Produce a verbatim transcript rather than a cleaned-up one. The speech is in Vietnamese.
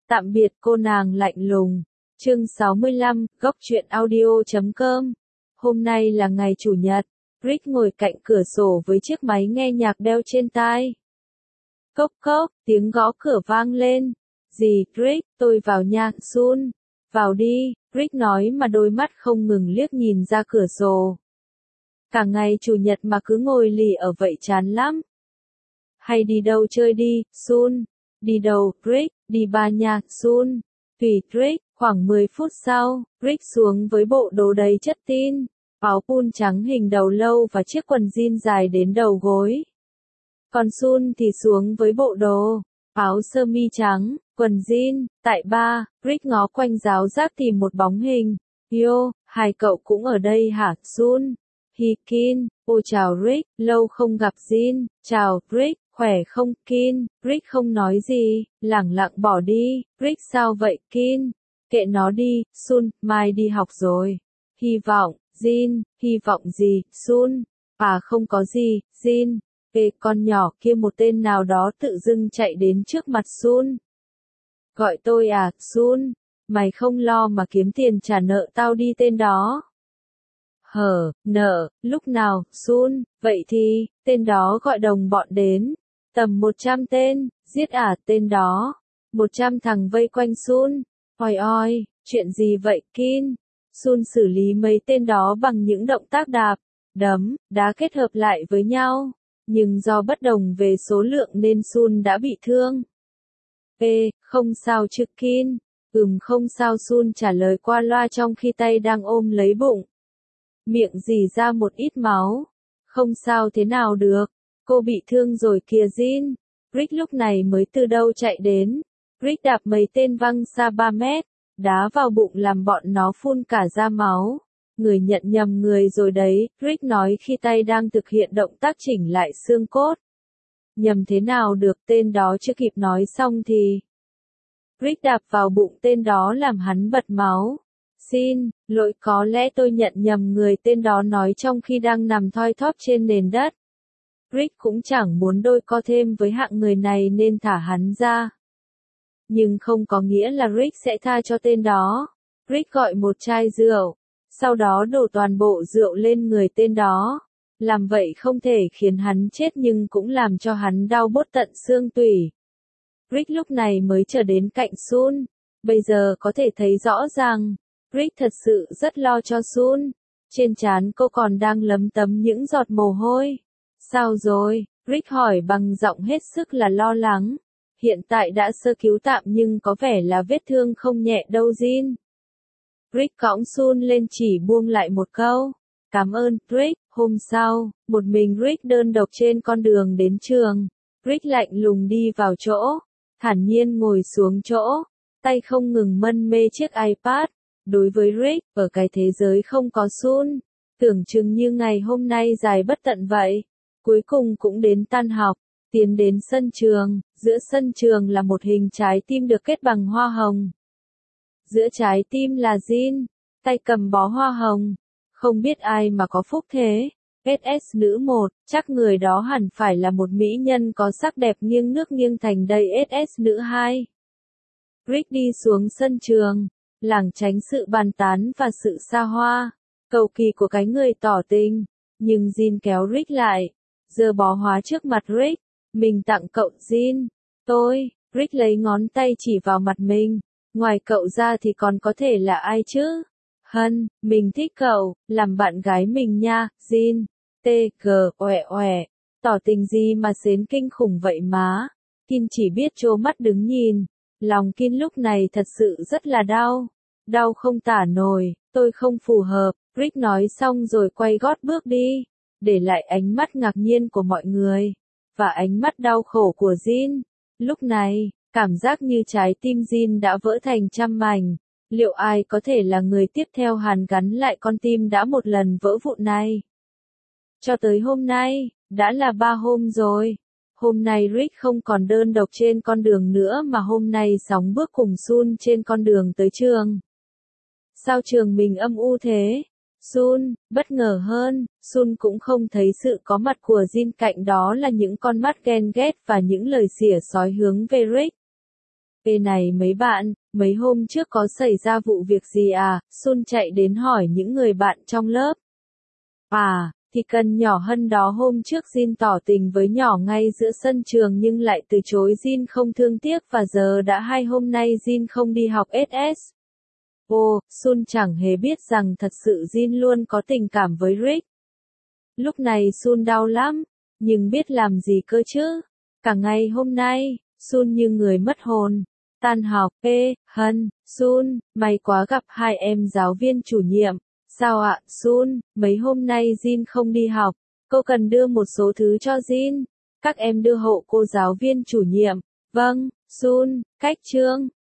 Tạm biệt cô nàng lạnh lùng. Chương sáu mươi lăm, góc truyện audio chấm com. Hôm nay là ngày Chủ nhật. Rick ngồi cạnh cửa sổ với chiếc máy nghe nhạc đeo trên tai. Cốc cốc, tiếng gõ cửa vang lên. Gì, Rick, tôi vào nha, Sun. Vào đi, Rick nói mà đôi mắt không ngừng liếc nhìn ra cửa sổ. Cả ngày Chủ nhật mà cứ ngồi lì ở vậy chán lắm. Hay đi đâu chơi đi, Sun. Đi đâu, Rick, đi ba nha, Sun. Tùy Rick, khoảng mười phút sau, Rick xuống với bộ đồ đầy chất tin, áo pun trắng hình đầu lâu và chiếc quần jean dài đến đầu gối. Còn Sun thì xuống với bộ đồ, áo sơ mi trắng, quần jean, tại ba, Rick ngó quanh ráo rác tìm một bóng hình. Yo, hai cậu cũng ở đây hả, Sun? Hi Kin, ô chào Rick, lâu không gặp Jin, chào, Rick. Khỏe không, Kin? Rick không nói gì, lẳng lặng bỏ đi. Rick sao vậy, Kin? Kệ nó đi, Sun, mai đi học rồi. Hy vọng, Jin, hy vọng gì, Sun? À không có gì, Jin. Ê con nhỏ kia, một tên nào đó tự dưng chạy đến trước mặt Sun. Gọi tôi à, Sun? Mày không lo mà kiếm tiền trả nợ tao đi tên đó. Hở, nợ, lúc nào, Sun? Vậy thì, tên đó gọi đồng bọn đến. Tầm một trăm tên, giết à tên đó. một trăm thằng vây quanh Sun. Oi oi, chuyện gì vậy Kin? Sun xử lý mấy tên đó bằng những động tác đạp, đấm, đá kết hợp lại với nhau. Nhưng do bất đồng về số lượng nên Sun đã bị thương. Ê, không sao chứ Kin? Ừm không sao, Sun trả lời qua loa trong khi tay đang ôm lấy bụng. Miệng rỉ ra một ít máu. Không sao thế nào được. Cô bị thương rồi kìa Jin. Rick lúc này mới từ đâu chạy đến. Rick đạp mấy tên văng xa ba mét, đá vào bụng làm bọn nó phun cả ra máu. Người nhận nhầm người rồi đấy, Rick nói khi tay đang thực hiện động tác chỉnh lại xương cốt. Nhầm thế nào được, tên đó chưa kịp nói xong thì Rick đạp vào bụng tên đó làm hắn bật máu. Xin lỗi, có lẽ tôi nhận nhầm người, tên đó nói trong khi đang nằm thoi thóp trên nền đất. Rick cũng chẳng muốn đôi co thêm với hạng người này nên thả hắn ra. Nhưng không có nghĩa là Rick sẽ tha cho tên đó. Rick gọi một chai rượu, sau đó đổ toàn bộ rượu lên người tên đó. Làm vậy không thể khiến hắn chết nhưng cũng làm cho hắn đau buốt tận xương tủy. Rick lúc này mới trở đến cạnh Sun. Bây giờ có thể thấy rõ ràng, Rick thật sự rất lo cho Sun. Trên trán cô còn đang lấm tấm những giọt mồ hôi. Sao rồi? Rick hỏi bằng giọng hết sức là lo lắng. Hiện tại đã sơ cứu tạm nhưng có vẻ là vết thương không nhẹ đâu Jin. Rick cõng Sun lên chỉ buông lại một câu. Cảm ơn, Rick. Hôm sau, một mình Rick đơn độc trên con đường đến trường. Rick lạnh lùng đi vào chỗ, thản nhiên ngồi xuống chỗ, tay không ngừng mân mê chiếc iPad. Đối với Rick, ở cái thế giới không có Sun, tưởng chừng như ngày hôm nay dài bất tận vậy. Cuối cùng cũng đến tan học, tiến đến sân trường, giữa sân trường là một hình trái tim được kết bằng hoa hồng. Giữa trái tim là Jin, tay cầm bó hoa hồng. Không biết ai mà có phúc thế. ét ét nữ một, chắc người đó hẳn phải là một mỹ nhân có sắc đẹp nghiêng nước nghiêng thành đây. ét ét nữ hai. Rick đi xuống sân trường, lảng tránh sự bàn tán và sự xa hoa, cầu kỳ của cái người tỏ tình. Nhưng Jin kéo Rick lại, giơ bó hoa trước mặt Rick. Mình tặng cậu Jin. Tôi, Rick lấy ngón tay chỉ vào mặt mình. Ngoài cậu ra thì còn có thể là ai chứ? Hân, mình thích cậu, làm bạn gái mình nha, Jin. tê giê, oẻ oẻ. Tỏ tình gì mà xến kinh khủng vậy má? Kin chỉ biết trố mắt đứng nhìn. Lòng Kin lúc này thật sự rất là đau. Đau không tả nổi, tôi không phù hợp. Rick nói xong rồi quay gót bước đi, để lại ánh mắt ngạc nhiên của mọi người, và ánh mắt đau khổ của Jin. Lúc này, cảm giác như trái tim Jin đã vỡ thành trăm mảnh. Liệu ai có thể là người tiếp theo hàn gắn lại con tim đã một lần vỡ vụn này? Cho tới hôm nay, đã là ba hôm rồi. Hôm nay Rick không còn đơn độc trên con đường nữa mà hôm nay sóng bước cùng Sun trên con đường tới trường. Sao trường mình âm u thế? Sun, bất ngờ hơn, Sun cũng không thấy sự có mặt của Jin, cạnh đó là những con mắt ghen ghét và những lời xỉa xói hướng về Rick. Ê này mấy bạn, mấy hôm trước có xảy ra vụ việc gì à? Sun chạy đến hỏi những người bạn trong lớp. À, thì cần nhỏ Hân đó hôm trước Jin tỏ tình với nhỏ ngay giữa sân trường nhưng lại từ chối Jin không thương tiếc và giờ đã hai hôm nay Jin không đi học ét ét. Ồ, Sun chẳng hề biết rằng thật sự Jin luôn có tình cảm với Rick. Lúc này Sun đau lắm, nhưng biết làm gì cơ chứ? Cả ngày hôm nay, Sun như người mất hồn. Tan học, ê, Hân, Sun, may quá gặp hai em giáo viên chủ nhiệm. Sao ạ, Sun, mấy hôm nay Jin không đi học, cô cần đưa một số thứ cho Jin. Các em đưa hộ cô giáo viên chủ nhiệm. Vâng, Sun, cách trương.